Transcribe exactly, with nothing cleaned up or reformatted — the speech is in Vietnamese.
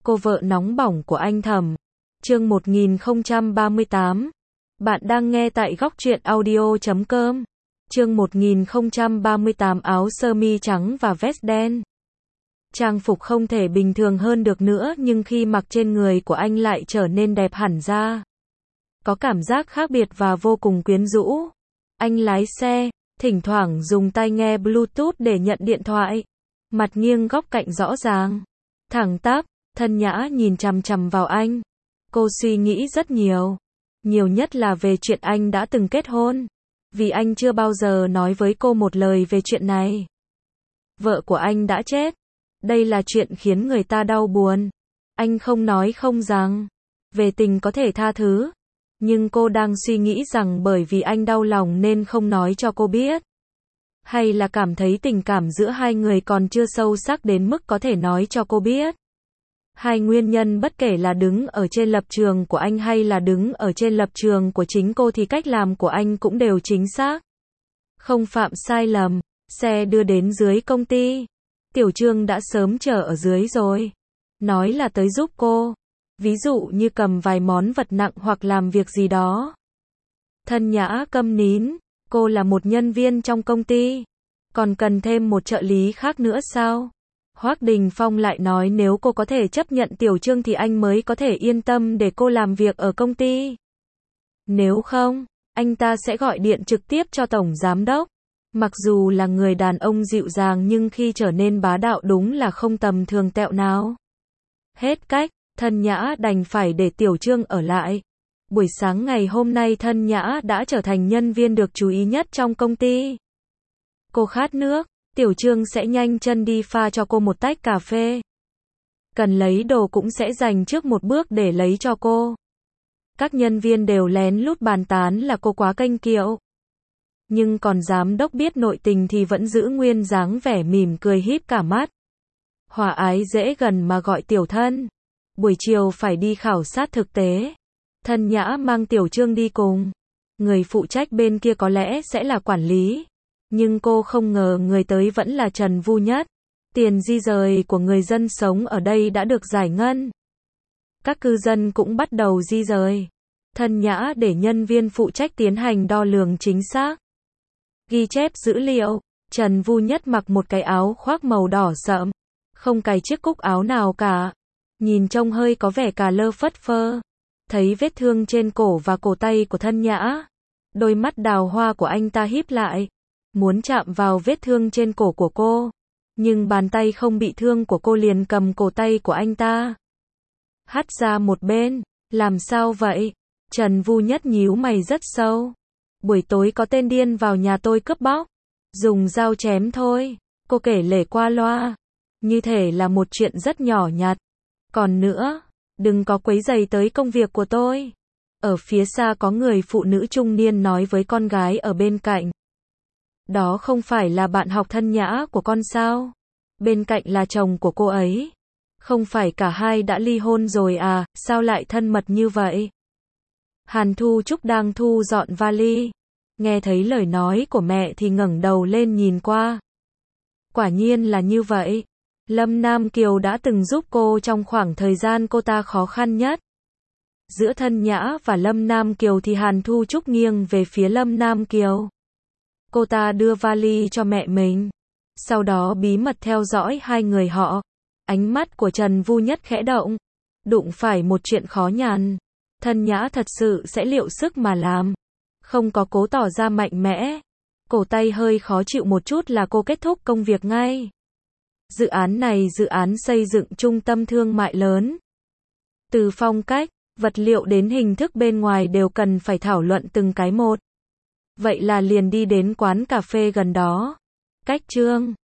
Cô vợ nóng bỏng của anh Thẩm. Chương một nghìn không trăm ba mươi tám. Bạn đang nghe tại góc truyện audio chấm com. Chương một nghìn không trăm ba mươi tám. Áo sơ mi trắng và vest đen. Trang phục không thể bình thường hơn được nữa, nhưng khi mặc trên người của anh lại trở nên đẹp hẳn ra. Có cảm giác khác biệt và vô cùng quyến rũ. Anh lái xe, thỉnh thoảng dùng tai nghe Bluetooth để nhận điện thoại. Mặt nghiêng góc cạnh rõ ràng, thẳng tắp, thân nhã nhìn chằm chằm vào anh. Cô suy nghĩ rất nhiều. Nhiều nhất là về chuyện anh đã từng kết hôn. Vì anh chưa bao giờ nói với cô một lời về chuyện này. Vợ của anh đã chết. Đây là chuyện khiến người ta đau buồn. Anh không nói không rằng. Về tình có thể tha thứ. Nhưng cô đang suy nghĩ rằng bởi vì anh đau lòng nên không nói cho cô biết. Hay là cảm thấy tình cảm giữa hai người còn chưa sâu sắc đến mức có thể nói cho cô biết. Hai nguyên nhân, bất kể là đứng ở trên lập trường của anh hay là đứng ở trên lập trường của chính cô, thì cách làm của anh cũng đều chính xác. Không phạm sai lầm. Xe đưa đến dưới công ty. Tiểu Trương đã sớm chờ ở dưới rồi. Nói là tới giúp cô. Ví dụ như cầm vài món vật nặng hoặc làm việc gì đó. Thân nhã câm nín. Cô là một nhân viên trong công ty. Còn cần thêm một trợ lý khác nữa sao? Hoắc Đình Phong lại nói nếu cô có thể chấp nhận Tiểu Trương thì anh mới có thể yên tâm để cô làm việc ở công ty. Nếu không, anh ta sẽ gọi điện trực tiếp cho Tổng Giám Đốc. Mặc dù là người đàn ông dịu dàng nhưng khi trở nên bá đạo đúng là không tầm thường tẹo nào. Hết cách, Thân Nhã đành phải để Tiểu Trương ở lại. Buổi sáng ngày hôm nay Thân Nhã đã trở thành nhân viên được chú ý nhất trong công ty. Cô khát nước, Tiểu Trương sẽ nhanh chân đi pha cho cô một tách cà phê. Cần lấy đồ cũng sẽ dành trước một bước để lấy cho cô. Các nhân viên đều lén lút bàn tán là cô quá kênh kiệu. Nhưng còn giám đốc biết nội tình thì vẫn giữ nguyên dáng vẻ mỉm cười híp cả mắt. Hòa ái dễ gần mà gọi Tiểu Thân. Buổi chiều phải đi khảo sát thực tế. Thân Nhã mang Tiểu Trương đi cùng. Người phụ trách bên kia có lẽ sẽ là quản lý. Nhưng cô không ngờ người tới vẫn là Trần Vu Nhất. Tiền di rời của người dân sống ở đây đã được giải ngân. Các cư dân cũng bắt đầu di rời. Thân Nhã để nhân viên phụ trách tiến hành đo lường chính xác. Ghi chép dữ liệu. Trần Vu Nhất mặc một cái áo khoác màu đỏ sậm. Không cài chiếc cúc áo nào cả. Nhìn trông hơi có vẻ cà lơ phất phơ. Thấy vết thương trên cổ và cổ tay của Thân Nhã. Đôi mắt đào hoa của anh ta híp lại. Muốn chạm vào vết thương trên cổ của cô. Nhưng bàn tay không bị thương của cô liền cầm cổ tay của anh ta. Hắt ra một bên. Làm sao vậy? Trần Vu Nhất nhíu mày rất sâu. Buổi tối có tên điên vào nhà tôi cướp bóc. Dùng dao chém thôi. Cô kể lể qua loa. Như thể là một chuyện rất nhỏ nhặt. Còn nữa, đừng có quấy rầy tới công việc của tôi. Ở phía xa có người phụ nữ trung niên nói với con gái ở bên cạnh. Đó không phải là bạn học Thân Nhã của con sao? Bên cạnh là chồng của cô ấy. Không phải cả hai đã ly hôn rồi à, sao lại thân mật như vậy? Hàn Thu Trúc đang thu dọn vali. Nghe thấy lời nói của mẹ thì ngẩng đầu lên nhìn qua. Quả nhiên là như vậy. Lâm Nam Kiều đã từng giúp cô trong khoảng thời gian cô ta khó khăn nhất. Giữa Thân Nhã và Lâm Nam Kiều thì Hàn Thu Trúc nghiêng về phía Lâm Nam Kiều. Cô ta đưa vali cho mẹ mình. Sau đó bí mật theo dõi hai người họ. Ánh mắt của Trần Vu Nhất khẽ động. Đụng phải một chuyện khó nhằn. Thân Nhã thật sự sẽ liệu sức mà làm. Không có cố tỏ ra mạnh mẽ. Cổ tay hơi khó chịu một chút là cô kết thúc công việc ngay. Dự án này dự án xây dựng trung tâm thương mại lớn. Từ phong cách, vật liệu đến hình thức bên ngoài đều cần phải thảo luận từng cái một. Vậy là liền đi đến quán cà phê gần đó. Cách Trương